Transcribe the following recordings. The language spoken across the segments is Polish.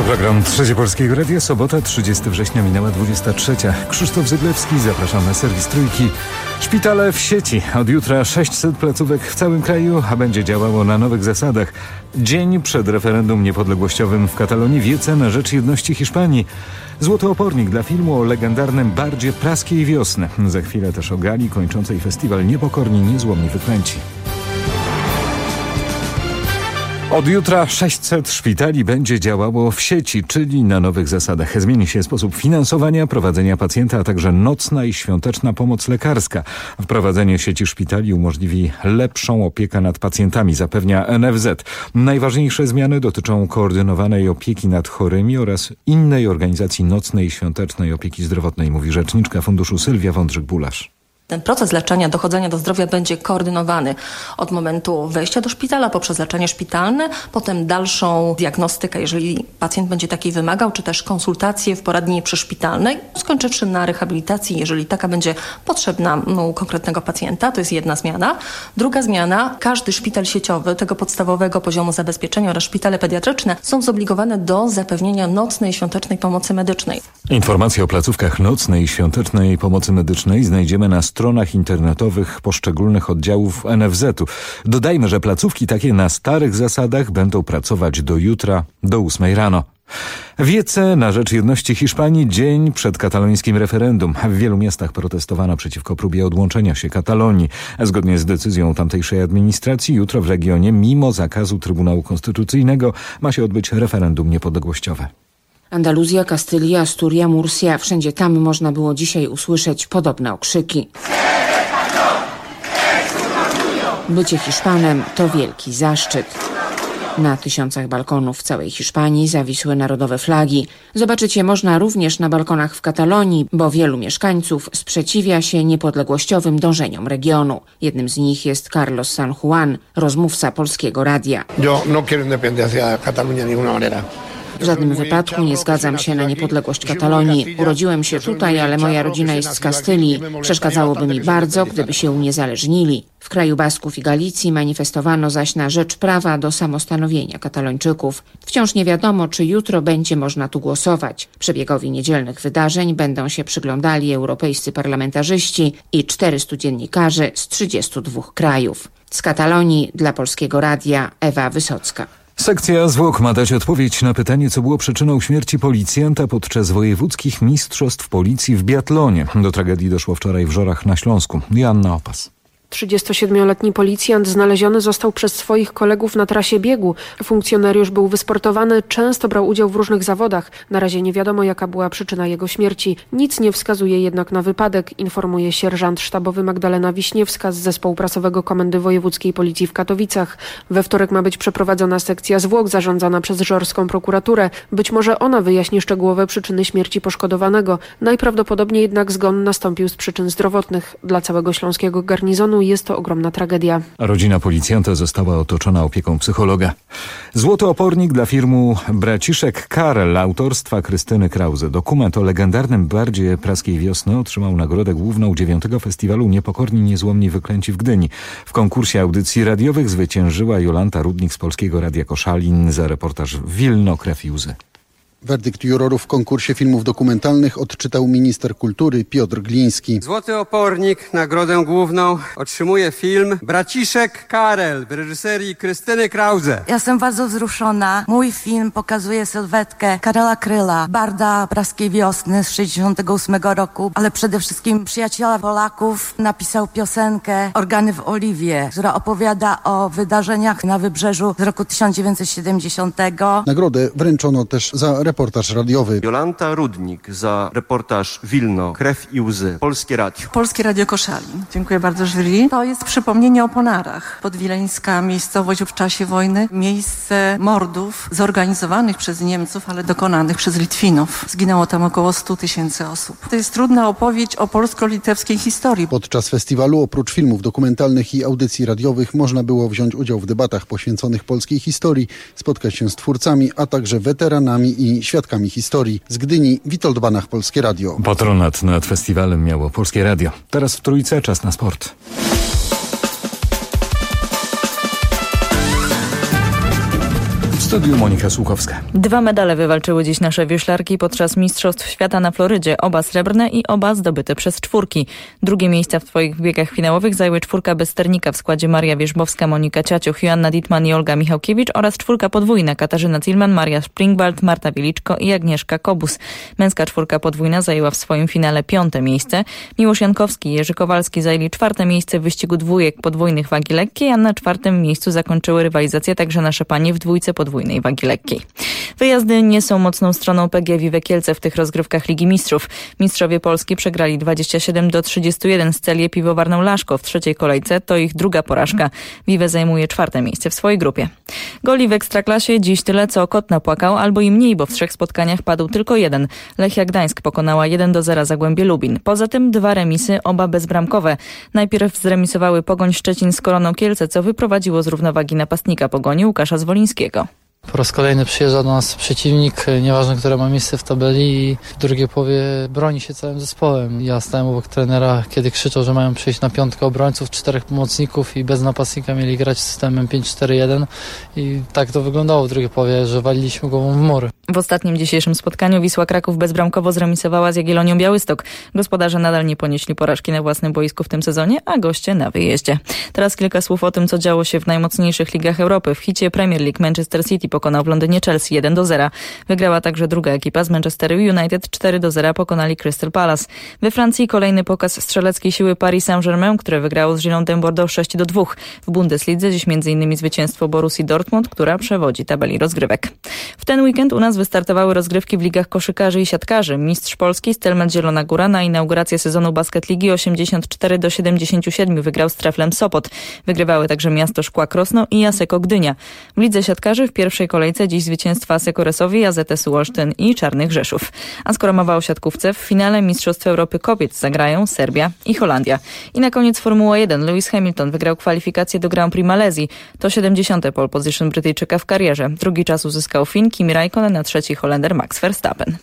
Program Trzecie Polskiego Radia, sobota, 30 września, minęła 23. Krzysztof Zyblewski, zapraszam na serwis Trójki. Szpitale w sieci. Od jutra 600 placówek w całym kraju, a będzie działało na nowych zasadach. Dzień przed referendum niepodległościowym w Katalonii, wiece na rzecz jedności Hiszpanii. Złoty opornik dla filmu o legendarnym bardzie praskiej wiosny. Za chwilę też o gali kończącej festiwal Niepokorni, Niezłomni, Wyklęci. Od jutra 600 szpitali będzie działało w sieci, czyli na nowych zasadach. Zmieni się sposób finansowania, prowadzenia pacjenta, a także nocna i świąteczna pomoc lekarska. Wprowadzenie sieci szpitali umożliwi lepszą opiekę nad pacjentami, zapewnia NFZ. Najważniejsze zmiany dotyczą koordynowanej opieki nad chorymi oraz innej organizacji nocnej i świątecznej opieki zdrowotnej, mówi rzeczniczka funduszu Sylwia Wądrzyk-Bulasz. Ten proces leczenia, dochodzenia do zdrowia będzie koordynowany od momentu wejścia do szpitala poprzez leczenie szpitalne, potem dalszą diagnostykę, jeżeli pacjent będzie takiej wymagał, czy też konsultacje w poradni przyszpitalnej, skończywszy na rehabilitacji, jeżeli taka będzie potrzebna u konkretnego pacjenta. To jest jedna zmiana. Druga zmiana, każdy szpital sieciowy tego podstawowego poziomu zabezpieczenia oraz szpitale pediatryczne są zobligowane do zapewnienia nocnej i świątecznej pomocy medycznej. Informacje o placówkach nocnej i świątecznej pomocy medycznej znajdziemy na stronach internetowych poszczególnych oddziałów NFZ-u. Dodajmy, że placówki takie na starych zasadach będą pracować do jutra, do 8 rano. Wiece na rzecz jedności Hiszpanii dzień przed katalońskim referendum. W wielu miastach protestowano przeciwko próbie odłączenia się Katalonii. Zgodnie z decyzją tamtejszej administracji jutro w regionie, mimo zakazu Trybunału Konstytucyjnego, ma się odbyć referendum niepodległościowe. Andaluzja, Kastylia, Asturia, Murcia. Wszędzie tam można było dzisiaj usłyszeć podobne okrzyki. Bycie Hiszpanem to wielki zaszczyt. Na tysiącach balkonów w całej Hiszpanii zawisły narodowe flagi. Zobaczyć je można również na balkonach w Katalonii, bo wielu mieszkańców sprzeciwia się niepodległościowym dążeniom regionu. Jednym z nich jest Carlos San Juan, rozmówca Polskiego Radia. Yo no quiero independencia de Cataluña de ninguna manera. W żadnym wypadku nie zgadzam się na niepodległość Katalonii. Urodziłem się tutaj, ale moja rodzina jest z Kastylii. Przeszkadzałoby mi bardzo, gdyby się uniezależnili. W kraju Basków i Galicji manifestowano zaś na rzecz prawa do samostanowienia Katalończyków. Wciąż nie wiadomo, czy jutro będzie można tu głosować. Przebiegowi niedzielnych wydarzeń będą się przyglądali europejscy parlamentarzyści i 400 dziennikarzy z 32 krajów. Z Katalonii dla Polskiego Radia Ewa Wysocka. Sekcja zwłok ma dać odpowiedź na pytanie, co było przyczyną śmierci policjanta podczas wojewódzkich mistrzostw policji w biatlonie. Do tragedii doszło wczoraj w Żorach na Śląsku. Joanna Opas. 37-letni policjant znaleziony został przez swoich kolegów na trasie biegu. Funkcjonariusz był wysportowany, często brał udział w różnych zawodach. Na razie nie wiadomo, jaka była przyczyna jego śmierci. Nic nie wskazuje jednak na wypadek, informuje sierżant sztabowy Magdalena Wiśniewska z zespołu prasowego Komendy Wojewódzkiej Policji w Katowicach. We wtorek ma być przeprowadzona sekcja zwłok zarządzana przez żorską prokuraturę. Być może ona wyjaśni szczegółowe przyczyny śmierci poszkodowanego. Najprawdopodobniej jednak zgon nastąpił z przyczyn zdrowotnych. Dla całego śląskiego garnizonu jest to ogromna tragedia. Rodzina policjanta została otoczona opieką psychologa. Złoty opornik dla filmu Braciszek Karel autorstwa Krystyny Krause. Dokument o legendarnym bardzie praskiej wiosny otrzymał nagrodę główną 9. Festiwalu Niepokorni, Niezłomni, Wyklęci w Gdyni. W konkursie audycji radiowych zwyciężyła Jolanta Rudnik z Polskiego Radia Koszalin za reportaż Wilno, krew i łzy. Werdykt jurorów w konkursie filmów dokumentalnych odczytał minister kultury Piotr Gliński. Złoty opornik, nagrodę główną otrzymuje film Braciszek Karel w reżyserii Krystyny Krause. Jestem bardzo wzruszona. Mój film pokazuje sylwetkę Karela Kryla, barda praskiej wiosny z 1968 roku, ale przede wszystkim przyjaciela Polaków. Napisał piosenkę Organy w Oliwie, która opowiada o wydarzeniach na Wybrzeżu z roku 1970. Nagrodę wręczono też za reportaż radiowy. Jolanta Rudnik za reportaż Wilno, krew i łzy. Polskie Radio. Polskie Radio Koszalin. Dziękuję bardzo jury. To jest przypomnienie o Ponarach. Podwileńska miejscowość w czasie wojny. Miejsce mordów zorganizowanych przez Niemców, ale dokonanych przez Litwinów. Zginęło tam około 100 000 osób. To jest trudna opowieść o polsko-litewskiej historii. Podczas festiwalu oprócz filmów dokumentalnych i audycji radiowych można było wziąć udział w debatach poświęconych polskiej historii, spotkać się z twórcami, a także weteranami i świadkami historii. Z Gdyni Witold Banach, Polskie Radio. Patronat nad festiwalem miało Polskie Radio. Teraz w Trójce czas na sport. studiu Monika Słuchowska. 2 medale wywalczyły dziś nasze wioślarki podczas Mistrzostw Świata na Florydzie. Oba srebrne i oba zdobyte przez czwórki. Drugie miejsca w swoich biegach finałowych zajęły 4 bez sternika w składzie Maria Wierzbowska, Monika Ciaciuch, Joanna Dittmann i Olga Michałkiewicz oraz 4 podwójna Katarzyna Zillmann, Maria Springwald, Marta Wieliczko i Agnieszka Kobus. Męska 4 podwójna zajęła w swoim finale 5. miejsce. Miłosz Jankowski i Jerzy Kowalski zajęli 4. miejsce w wyścigu dwójek podwójnych wagi lekkiej, a na 4. miejscu zakończyły rywalizację także nasze panie w dwójce podwójnej wagi lekkiej. Wyjazdy nie są mocną stroną PGE Vive Kielce w tych rozgrywkach Ligi Mistrzów. Mistrzowie Polski przegrali 27-31 z Celię Piwowarną Laszko w 3. kolejce. To ich druga porażka. Vive zajmuje 4. miejsce w swojej grupie. Goli w Ekstraklasie dziś tyle, co kot napłakał, albo i mniej, bo w 3 spotkaniach padł tylko 1. Lechia Gdańsk pokonała 1-0 Zagłębie Lubin. Poza tym 2 remisy, oba bezbramkowe. Najpierw zremisowały Pogoń Szczecin z Koroną Kielce, co wyprowadziło z równowagi napastnika Pogoni Łukasza Zwolińskiego. Po raz kolejny przyjeżdża do nas przeciwnik, nieważne, które ma miejsce w tabeli, i w drugiej połowie broni się całym zespołem. Ja stałem obok trenera, kiedy krzyczał, że mają przejść na 5 obrońców, 4 pomocników i bez napastnika mieli grać systemem 5-4-1 i tak to wyglądało w drugiej połowie, że waliliśmy głową w mury. W ostatnim dzisiejszym spotkaniu Wisła Kraków bezbramkowo zremisowała z Jagiellonią Białystok. Gospodarze nadal nie ponieśli porażki na własnym boisku w tym sezonie, a goście na wyjeździe. Teraz kilka słów o tym, co działo się w najmocniejszych ligach Europy. W hicie Premier League Manchester City pokonał w Londynie Chelsea 1-0. Wygrała także druga ekipa z Manchesteru United 4-0 pokonali Crystal Palace. We Francji kolejny pokaz strzeleckiej siły Paris Saint-Germain, które wygrało z Girondem Bordeaux 6-2. W Bundeslidze dziś m.in. zwycięstwo Borussii Dortmund, która przewodzi tabeli rozgrywek. W ten weekend u nas wystartowały rozgrywki w ligach koszykarzy i siatkarzy. Mistrz Polski Stelmet Zielona Góra na inaugurację sezonu Basket Ligi 84-77 wygrał z Treflem Sopot. Wygrywały także Miasto Szkła Krosno i Asseco Gdynia. W lidze siatkarzy w pierwszej kolejce dziś zwycięstwa Asseco Resowi, AZS Olsztyn i Czarnych Rzeszów. A skoro mowa o siatkówce, w finale Mistrzostw Europy Kobiet zagrają Serbia i Holandia. I na koniec Formuła 1. Lewis Hamilton wygrał kwalifikację do Grand Prix Malezji. To 70. pole position Brytyjczyka w karierze. Drugi czas uzyskał Fin Kimi Räikkönen, na 3. Holender Max Verstappen.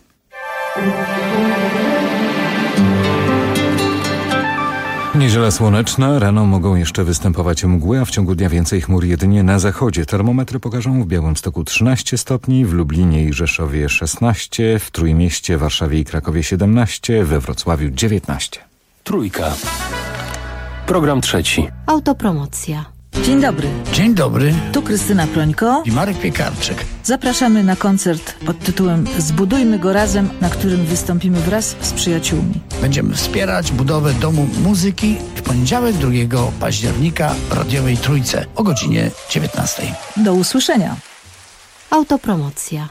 Niedziela słoneczna, rano mogą jeszcze występować mgły, a w ciągu dnia więcej chmur jedynie na zachodzie. Termometry pokażą w Białymstoku 13 stopni, w Lublinie i Rzeszowie 16, w Trójmieście, Warszawie i Krakowie 17, we Wrocławiu 19. Trójka. Program trzeci. Autopromocja. Dzień dobry. Dzień dobry. Tu Krystyna Prońko i Marek Piekarczyk. Zapraszamy na koncert pod tytułem Zbudujmy go razem, na którym wystąpimy wraz z przyjaciółmi. Będziemy wspierać budowę Domu Muzyki w poniedziałek 2 października w radiowej Trójce o godzinie 19. Do usłyszenia. Autopromocja.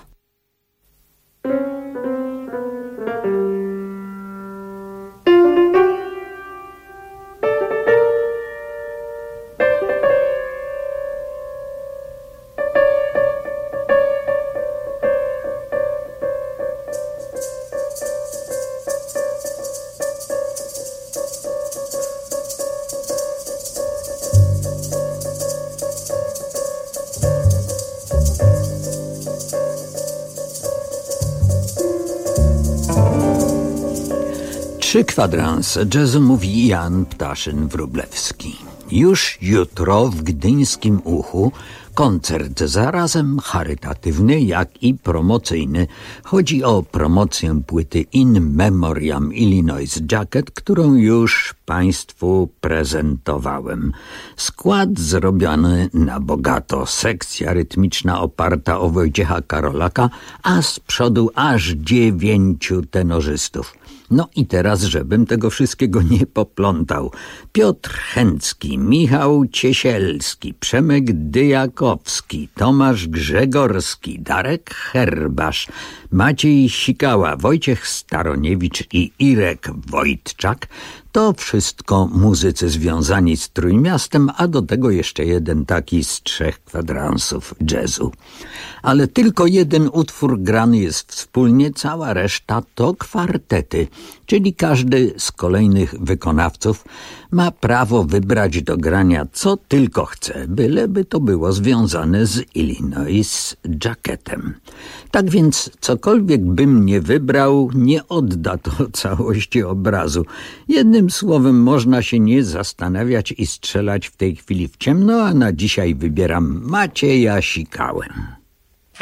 Trzy kwadranse jazzu, mówi Jan Ptaszyn-Wróblewski. Już jutro w gdyńskim Uchu koncert zarazem charytatywny, jak i promocyjny. Chodzi o promocję płyty In Memoriam Illinois Jacket, którą już Państwu prezentowałem. Skład zrobiony na bogato, sekcja rytmiczna oparta o Wojciecha Karolaka, a z przodu aż 9 tenorzystów. No i teraz, żebym tego wszystkiego nie poplątał. Piotr Chęcki, Michał Ciesielski, Przemek Dyjakowski, Tomasz Grzegorski, Darek Herbasz, Maciej Sikała, Wojciech Staroniewicz i Irek Wojtczak. To wszystko muzycy związani z Trójmiastem, a do tego jeszcze jeden taki z 3 kwadransów jazzu. Ale tylko jeden utwór grany jest wspólnie, cała reszta to kwartety, czyli każdy z kolejnych wykonawców ma prawo wybrać do grania co tylko chce, byleby to było związane z Illinois Jacketem. Tak więc cokolwiek bym nie wybrał, nie odda to całości obrazu. Jednym słowem można się nie zastanawiać i strzelać w tej chwili w ciemno, a na dzisiaj wybieram Macieja Sikałę.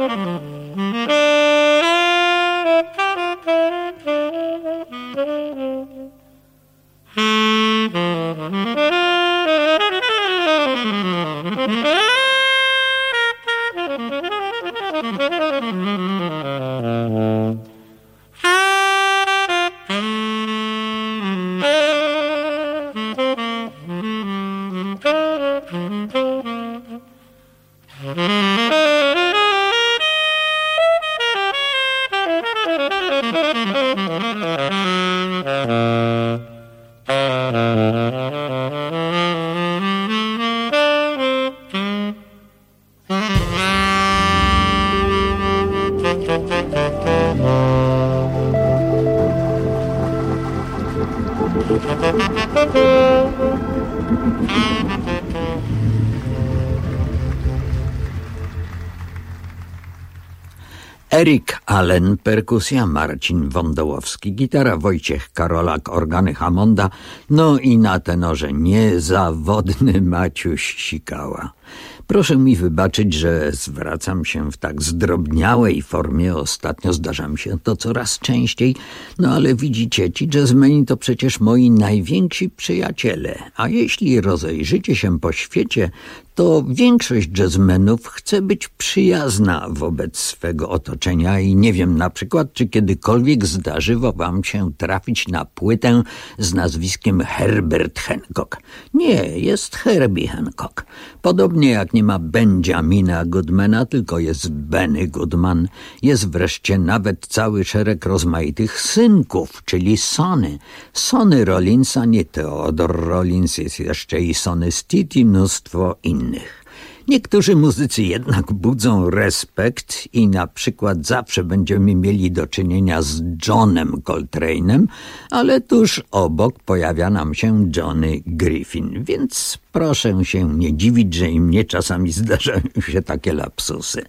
Erik Allen, perkusja, Marcin Wądołowski, gitara, Wojciech Karolak, organy Hammonda, no i na tenorze niezawodny Maciuś Sikała. Proszę mi wybaczyć, że zwracam się w tak zdrobniałej formie. Ostatnio zdarza mi się to coraz częściej. No ale widzicie, ci jazzmeni to przecież moi najwięksi przyjaciele. A jeśli rozejrzycie się po świecie, to większość jazzmenów chce być przyjazna wobec swego otoczenia i nie wiem na przykład, czy kiedykolwiek zdarzyło wam się trafić na płytę z nazwiskiem Herbert Hancock. Nie, jest Herbie Hancock. Podobnie jak nie ma Benjamina Goodmana, tylko jest Benny Goodman. Jest wreszcie nawet cały szereg rozmaitych synków, czyli Sonny. Sonny Rollinsa, nie Theodore Rollins, jest jeszcze i Sonny Stitt i mnóstwo innych. Niektórzy muzycy jednak budzą respekt i na przykład zawsze będziemy mieli do czynienia z Johnem Coltrane'em, ale tuż obok pojawia nam się Johnny Griffin, więc proszę się nie dziwić, że i mnie czasami zdarzają się takie lapsusy.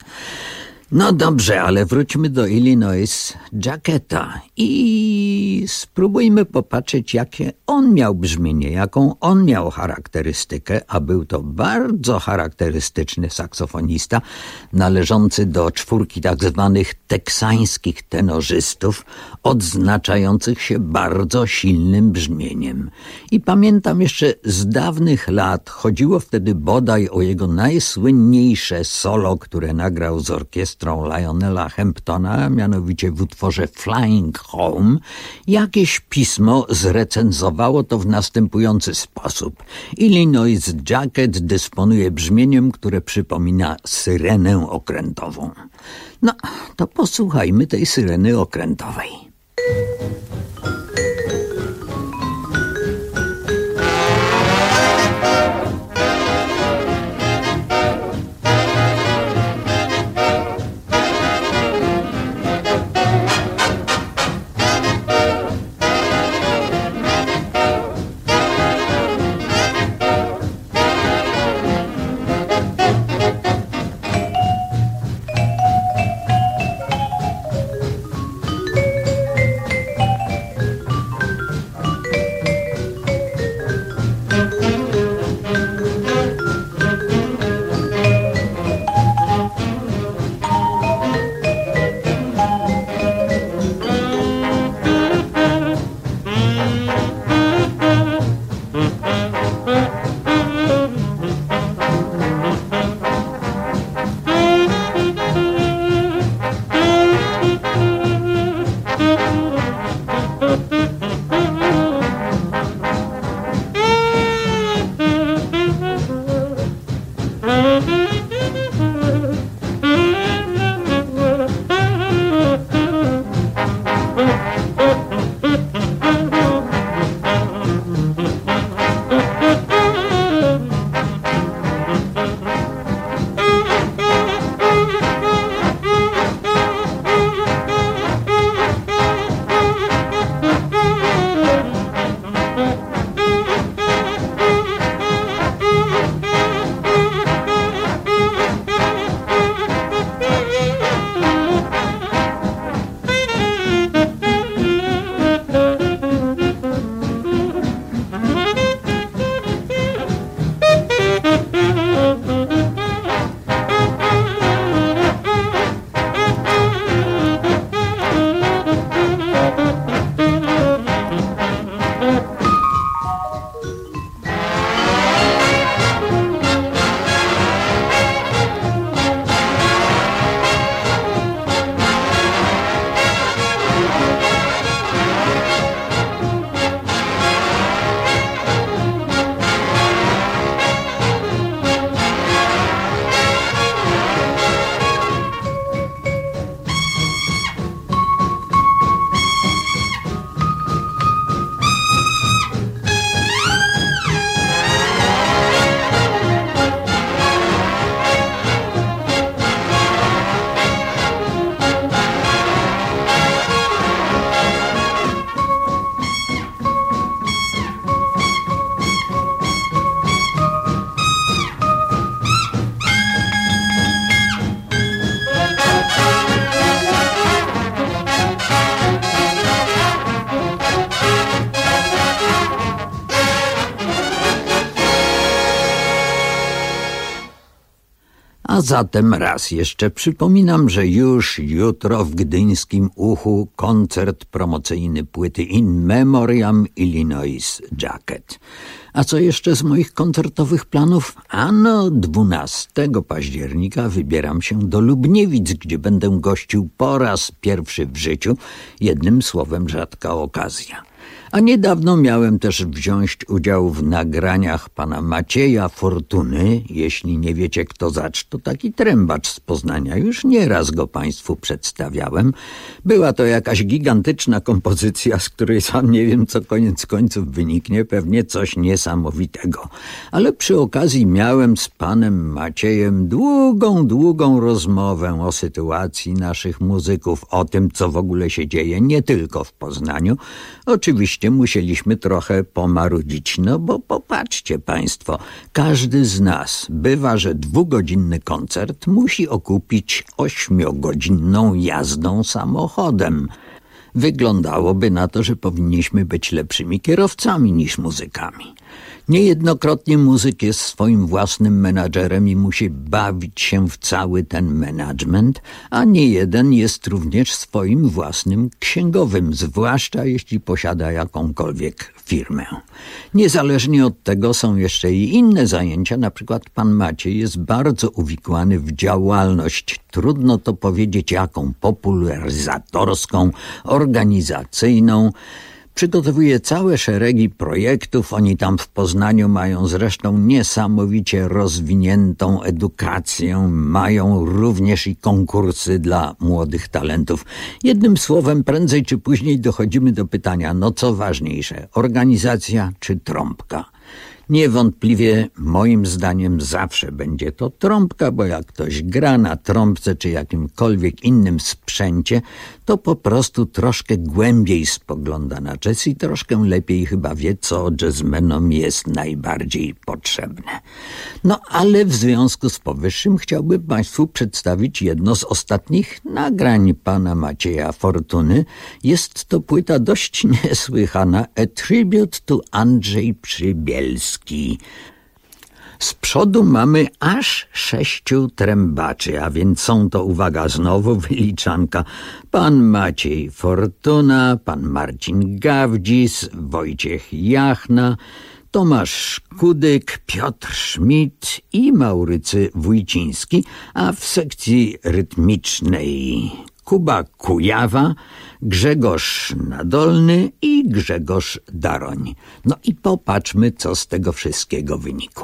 No dobrze, ale wróćmy do Illinois Jacketa i spróbujmy popatrzeć, jakie on miał brzmienie, jaką on miał charakterystykę, a był to bardzo charakterystyczny saksofonista, należący do czwórki tak zwanych teksańskich tenorzystów, odznaczających się bardzo silnym brzmieniem. I pamiętam jeszcze z dawnych lat, chodziło wtedy bodaj o jego najsłynniejsze solo, które nagrał z orkiestrą Lionela Hamptona, mianowicie w utworze Flying Home. Jakieś pismo zrecenzowało to w następujący sposób. Illinois Jacket dysponuje brzmieniem, które przypomina syrenę okrętową. No, to posłuchajmy tej syreny okrętowej. A zatem raz jeszcze przypominam, że już jutro w gdyńskim Uchu koncert promocyjny płyty In Memoriam Illinois Jacket. A co jeszcze z moich koncertowych planów? Ano 12 października wybieram się do Lubniewic, gdzie będę gościł po raz pierwszy w życiu, jednym słowem rzadka okazja. A niedawno miałem też wziąć udział w nagraniach pana Macieja Fortuny. Jeśli nie wiecie kto zacz, to taki trębacz z Poznania. Już nieraz go państwu przedstawiałem. Była to jakaś gigantyczna kompozycja, z której sam nie wiem, co koniec końców wyniknie. Pewnie coś niesamowitego. Ale przy okazji miałem z panem Maciejem długą rozmowę o sytuacji naszych muzyków, o tym, co w ogóle się dzieje, nie tylko w Poznaniu. Oczywiście musieliśmy trochę pomarudzić, no bo popatrzcie państwo, każdy z nas bywa, że 2-godzinny koncert musi okupić 8-godzinną jazdą samochodem. Wyglądałoby na to, że powinniśmy być lepszymi kierowcami niż muzykami. Niejednokrotnie muzyk jest swoim własnym menadżerem i musi bawić się w cały ten management, a niejeden jest również swoim własnym księgowym, zwłaszcza jeśli posiada jakąkolwiek firmę. Niezależnie od tego są jeszcze i inne zajęcia, na przykład pan Maciej jest bardzo uwikłany w działalność, trudno to powiedzieć jaką, popularyzatorską, organizacyjną. Przygotowuje całe szeregi projektów. Oni tam w Poznaniu mają zresztą niesamowicie rozwiniętą edukację. Mają również i konkursy dla młodych talentów. Jednym słowem, prędzej czy później dochodzimy do pytania, no co ważniejsze, organizacja czy trąbka? Niewątpliwie moim zdaniem zawsze będzie to trąbka, bo jak ktoś gra na trąbce czy jakimkolwiek innym sprzęcie, to po prostu troszkę głębiej spogląda na jazz i troszkę lepiej chyba wie, co jazzmenom jest najbardziej potrzebne. No ale w związku z powyższym chciałbym państwu przedstawić jedno z ostatnich nagrań pana Macieja Fortuny. Jest to płyta dość niesłychana, A Tribute to Andrzej Przybielski. Z przodu mamy aż 6 trębaczy, a więc są to, uwaga, znowu wyliczanka, pan Maciej Fortuna, pan Marcin Gawdzis, Wojciech Jachna, Tomasz Kudyk, Piotr Schmidt i Maurycy Wójciński, a w sekcji rytmicznej Kuba Kujawa, Grzegorz Nadolny i Grzegorz Daroń. No i popatrzmy, co z tego wszystkiego wynikło.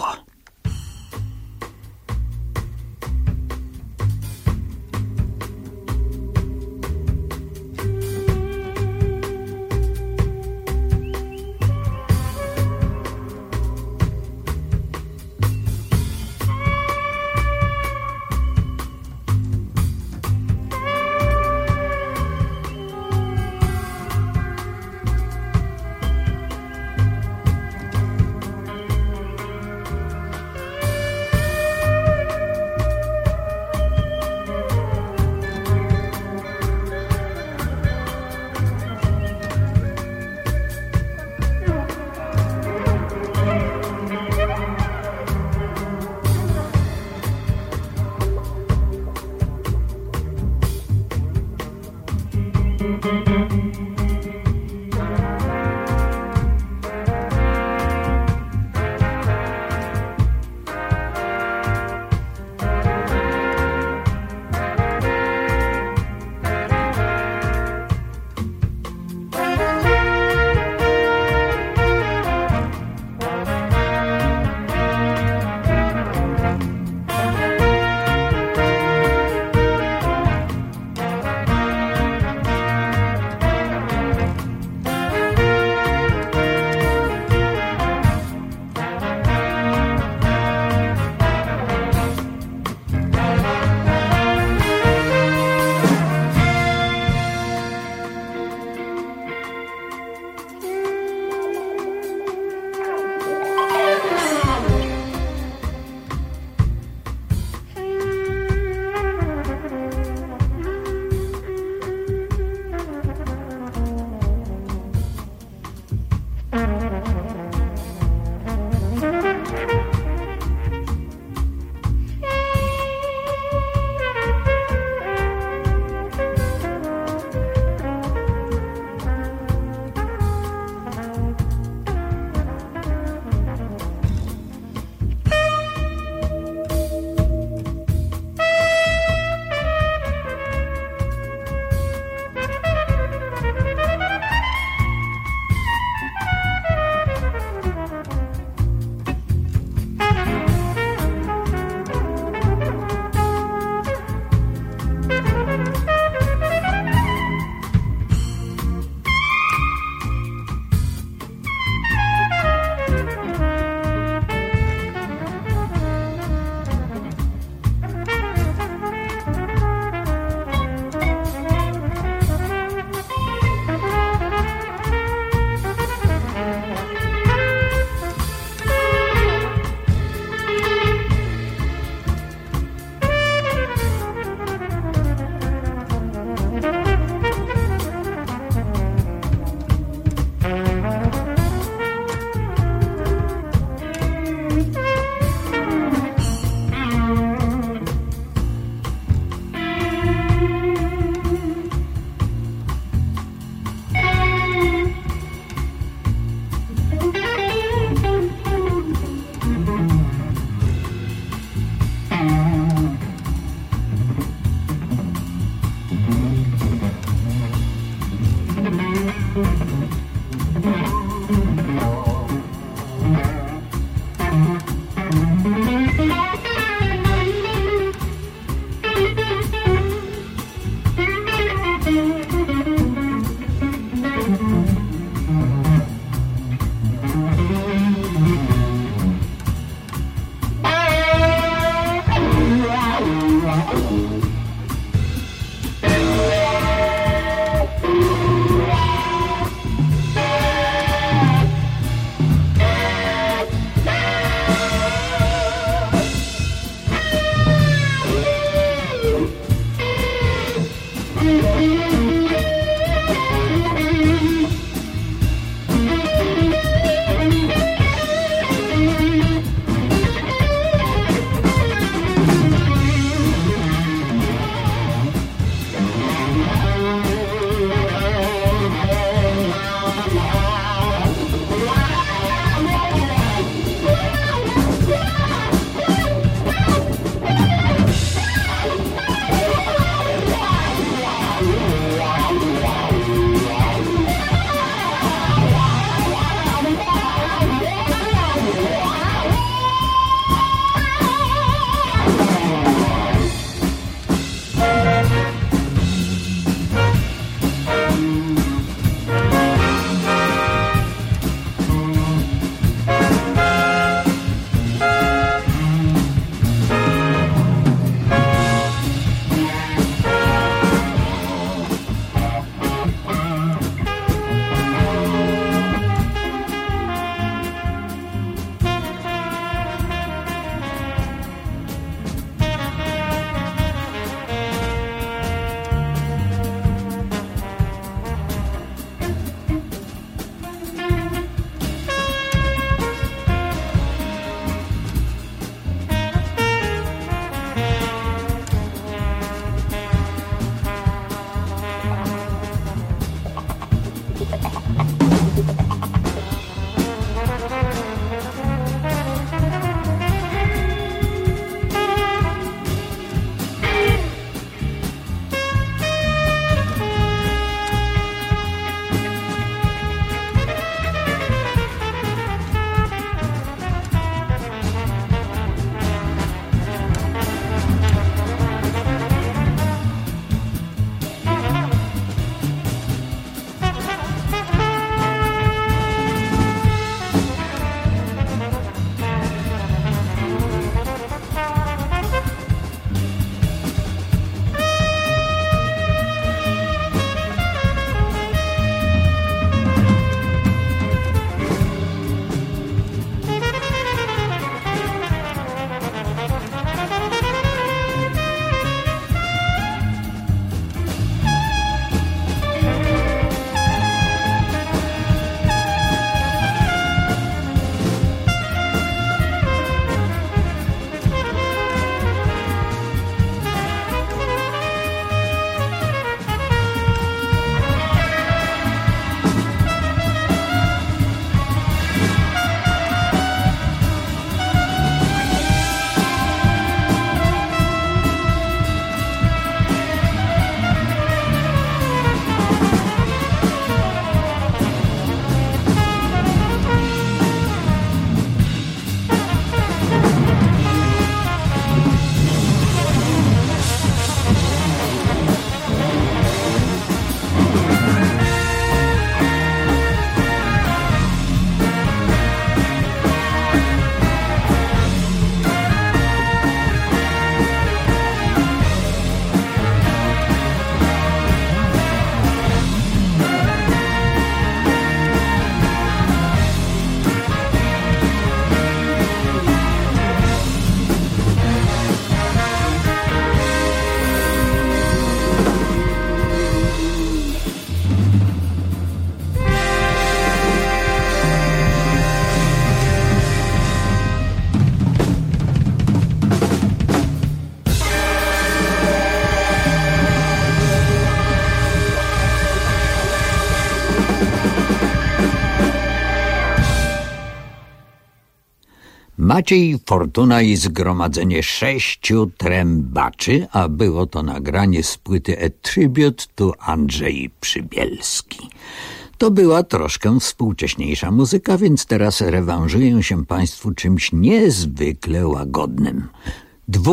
Maciej Fortuna i zgromadzenie 6 trębaczy, a było to nagranie z płyty A Tribute to Andrzej Przybielski. To była troszkę współcześniejsza muzyka, więc teraz rewanżuję się Państwu czymś niezwykle łagodnym. 2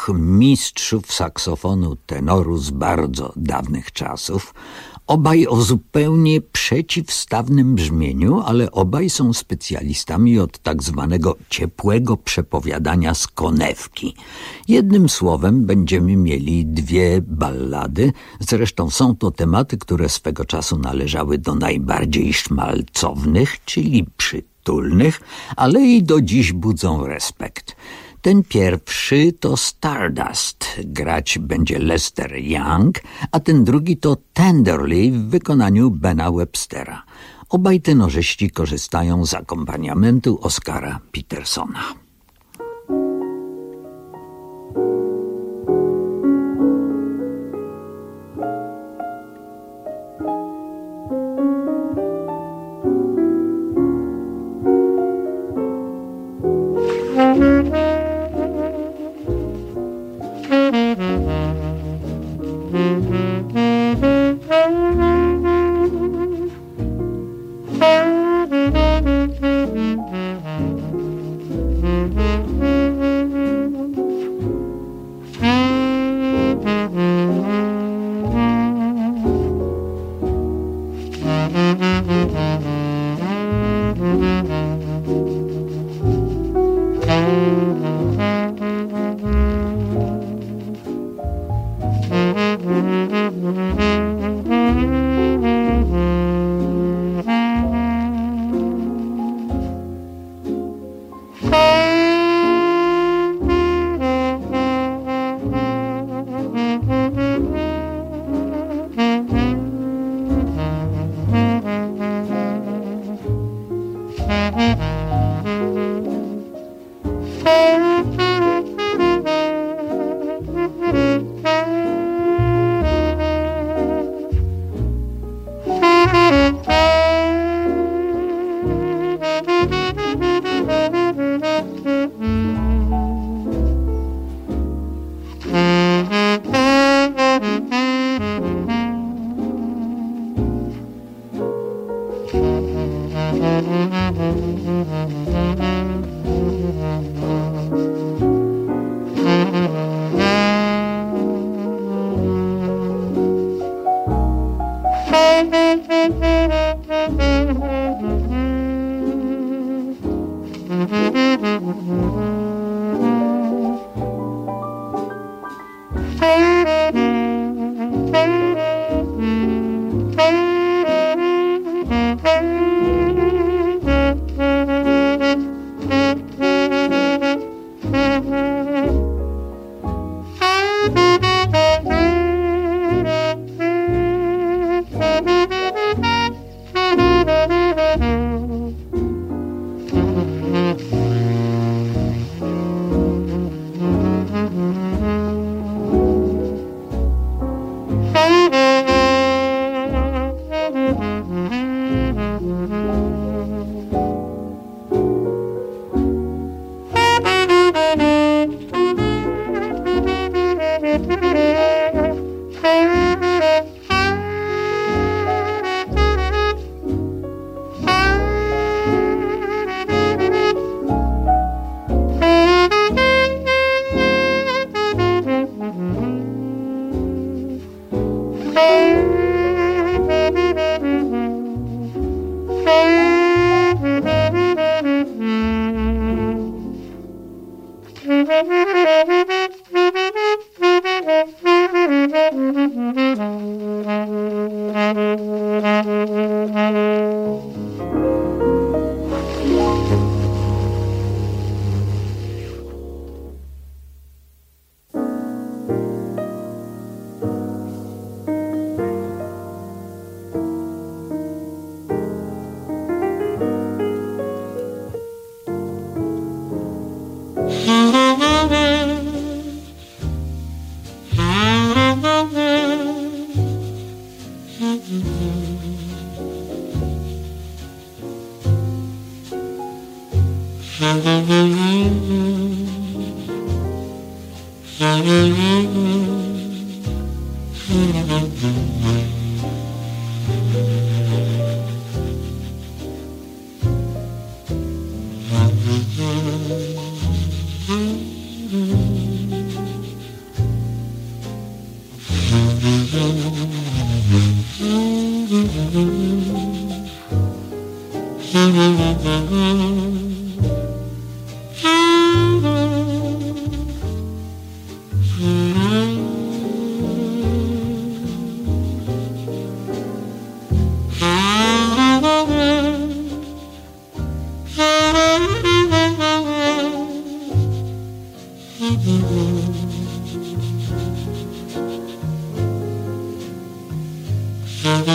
mistrzów saksofonu tenoru z bardzo dawnych czasów, obaj o zupełnie przeciwstawnym brzmieniu, ale obaj są specjalistami od tak zwanego ciepłego przepowiadania z konewki. Jednym słowem będziemy mieli 2 ballady, zresztą są to tematy, które swego czasu należały do najbardziej szmalcownych, czyli przytulnych, ale i do dziś budzą respekt. Ten pierwszy to Stardust, grać będzie Lester Young, a ten drugi to Tenderly w wykonaniu Bena Webstera. Obaj tenorzyści korzystają z akompaniamentu Oscara Petersona.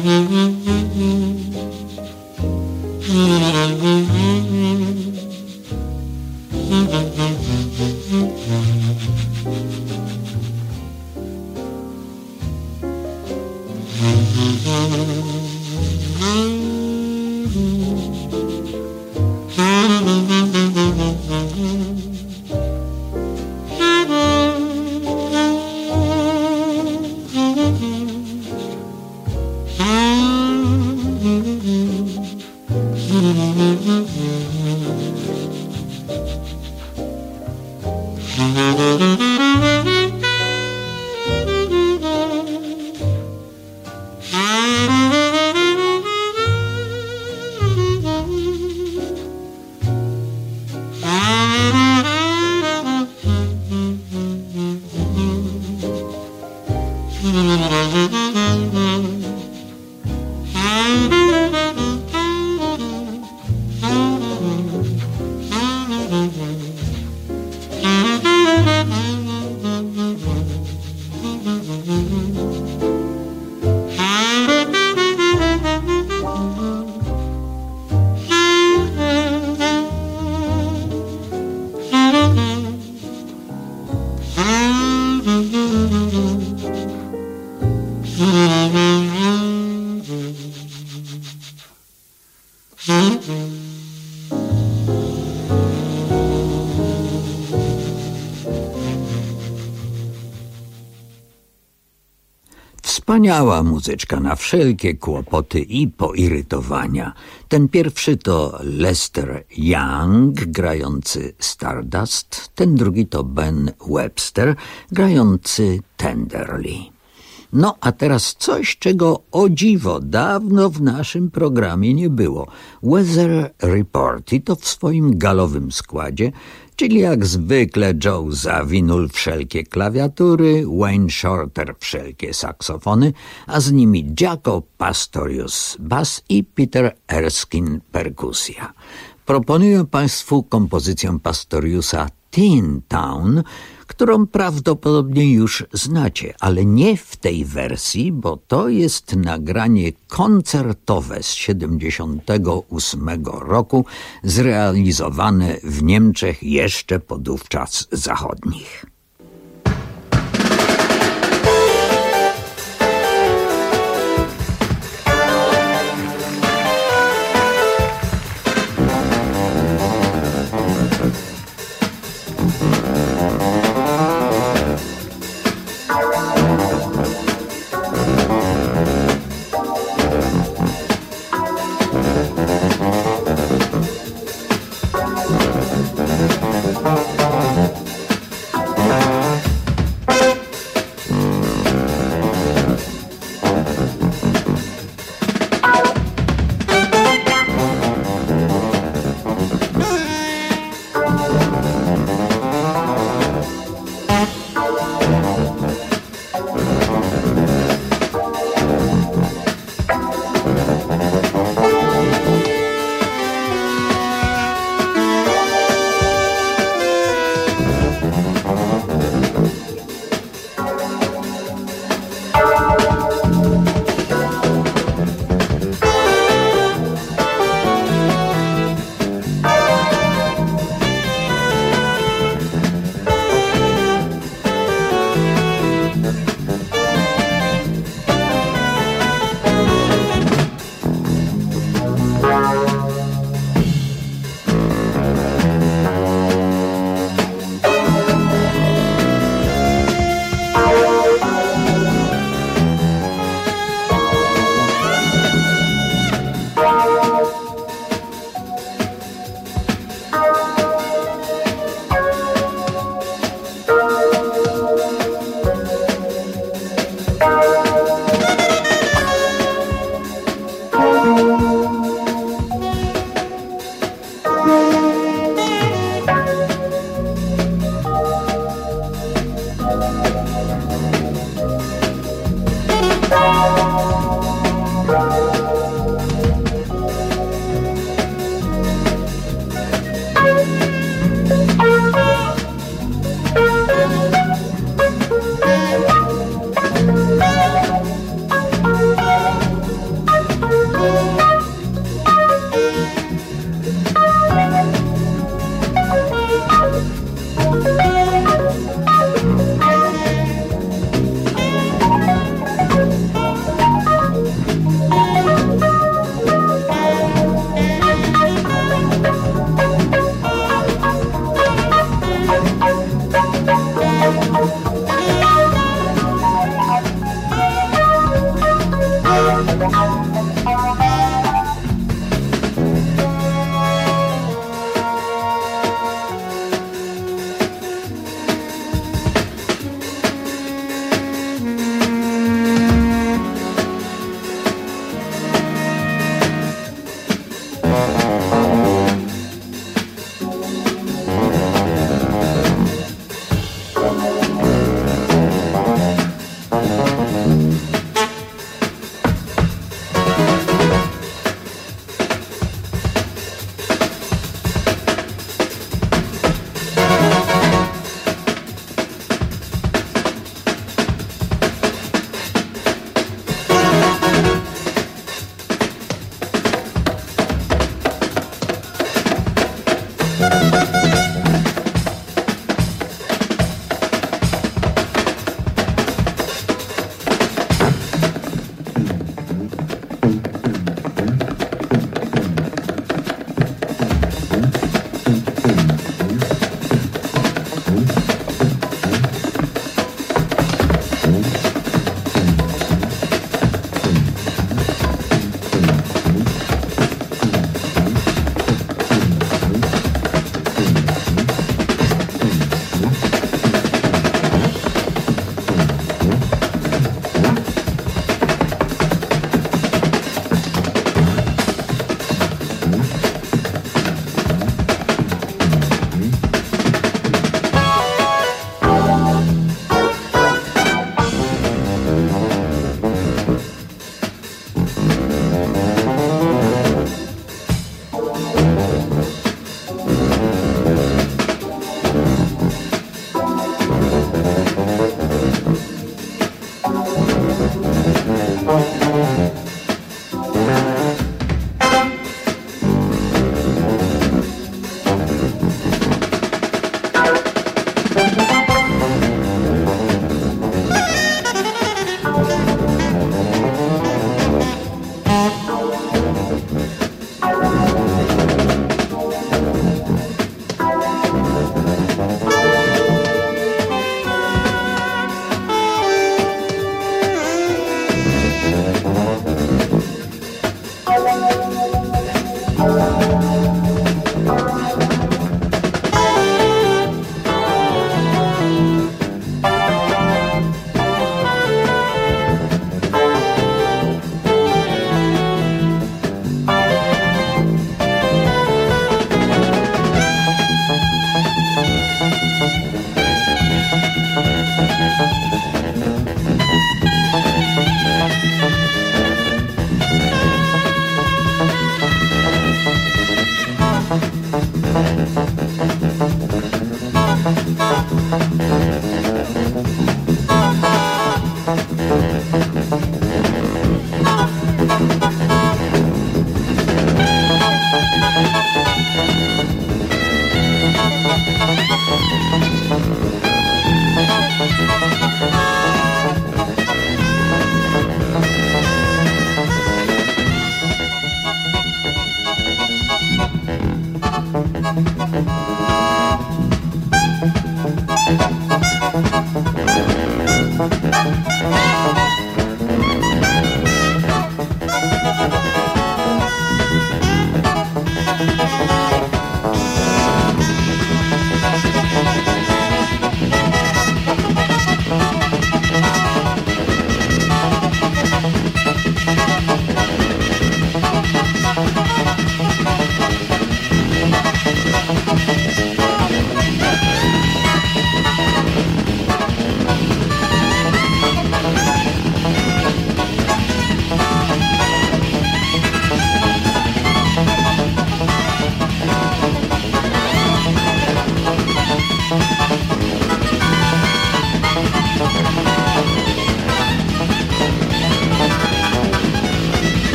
Wspaniała muzyczka na wszelkie kłopoty i poirytowania. Ten pierwszy to Lester Young grający Stardust, ten drugi to Ben Webster grający Tenderly. No a teraz coś, czego o dziwo dawno w naszym programie nie było. Weather Report i to w swoim galowym składzie, czyli jak zwykle Joe Zawinul wszelkie klawiatury, Wayne Shorter wszelkie saksofony, a z nimi Jaco Pastorius bas i Peter Erskine perkusja. Proponuję Państwu kompozycję Pastoriusa Teen Town, którą prawdopodobnie już znacie, ale nie w tej wersji, bo to jest nagranie koncertowe z 1978 roku, zrealizowane w Niemczech jeszcze podówczas zachodnich.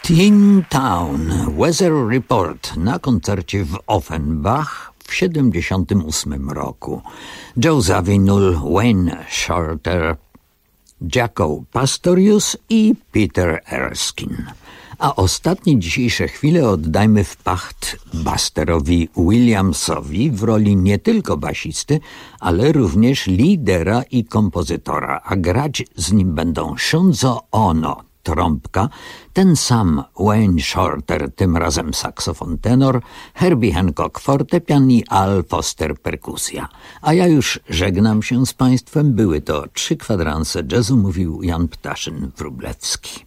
Teen Town Weather Report na koncercie w Offenbach w 1978 roku. Joe Zawinul, Wayne Shorter, Jaco Pastorius i Peter Erskine. A ostatnie dzisiejsze chwile oddajmy w pacht Busterowi Williamsowi w roli nie tylko basisty, ale również lidera i kompozytora, a grać z nim będą Shunzo Ono, trąbka, ten sam Wayne Shorter, tym razem saksofon tenor, Herbie Hancock fortepian i Al Foster perkusja. A ja już żegnam się z Państwem. Były to 3 kwadranse jazzu, mówił Jan Ptaszyn-Wróblewski.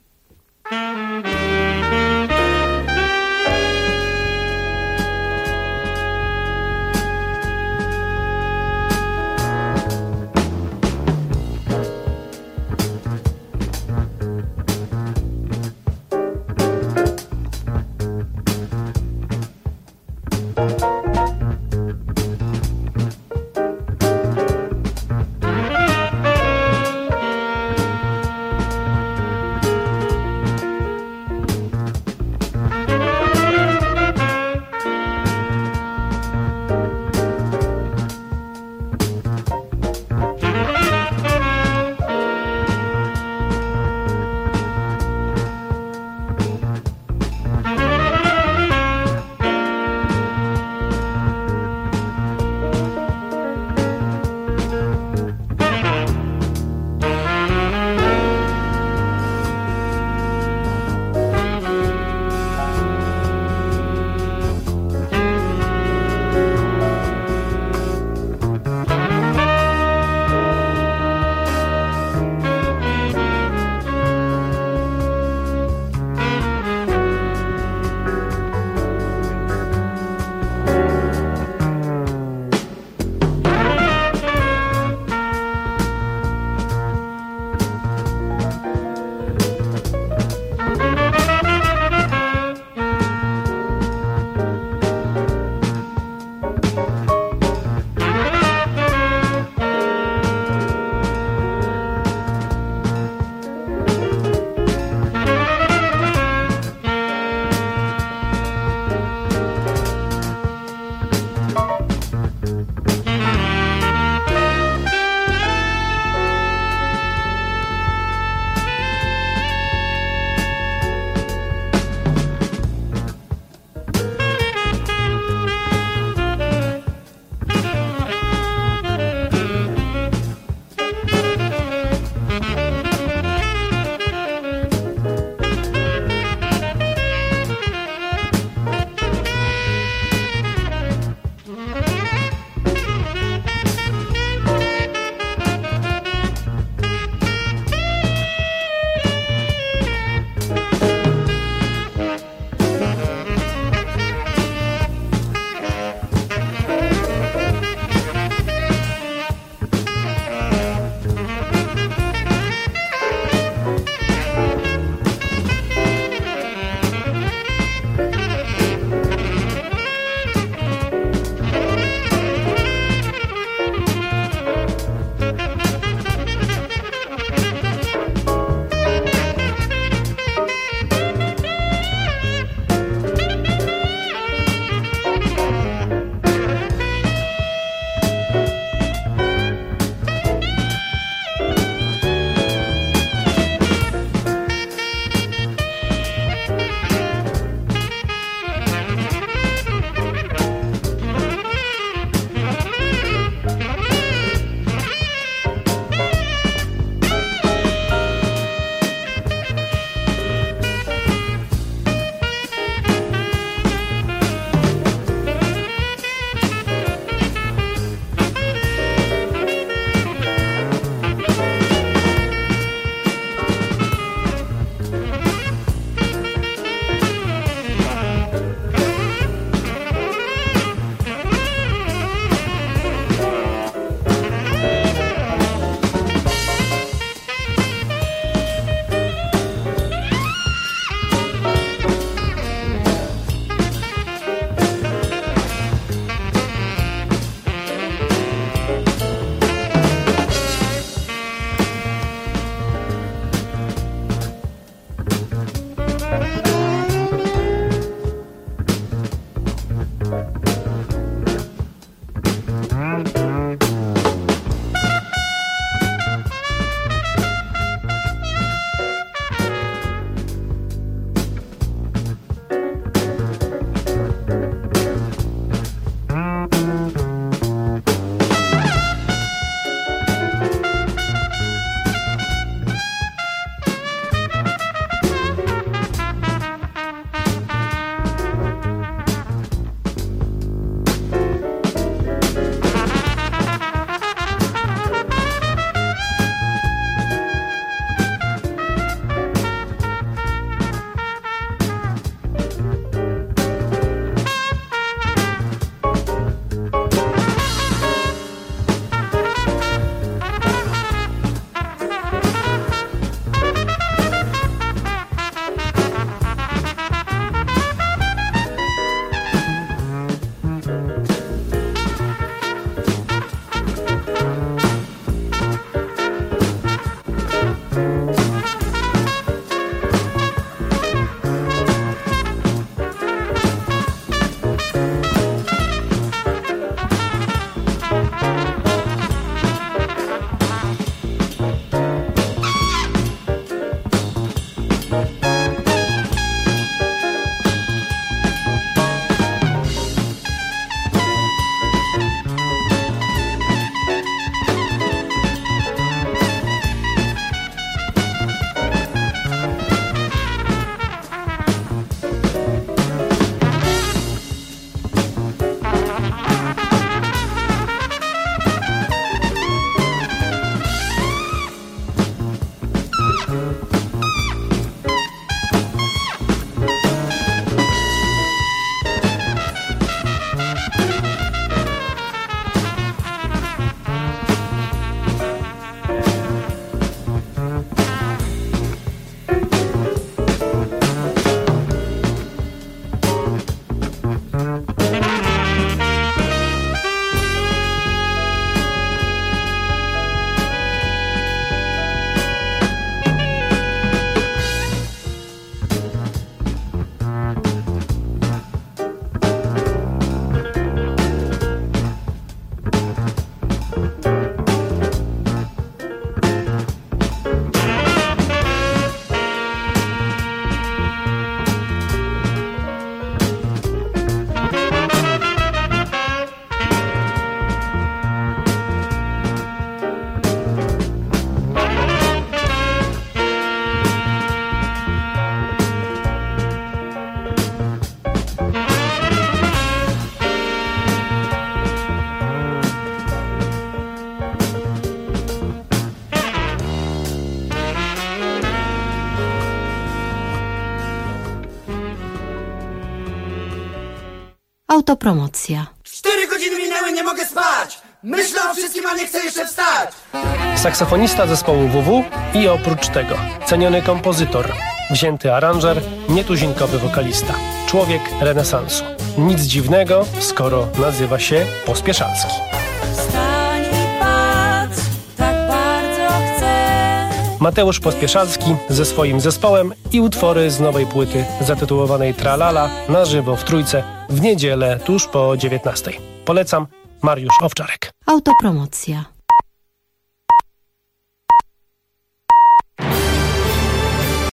Autopromocja. 4 godziny minęły, nie mogę spać! Myślę o wszystkim, a nie chcę jeszcze wstać! Saksofonista zespołu WW i oprócz tego ceniony kompozytor, wzięty aranżer, nietuzinkowy wokalista. Człowiek renesansu. Nic dziwnego, skoro nazywa się Pospieszalski. Wstań i patrz, tak bardzo chcę. Mateusz Pospieszalski ze swoim zespołem i utwory z nowej płyty zatytułowanej Tralala na żywo w Trójce w niedzielę tuż po 19:00. Polecam, Mariusz Owczarek. Autopromocja.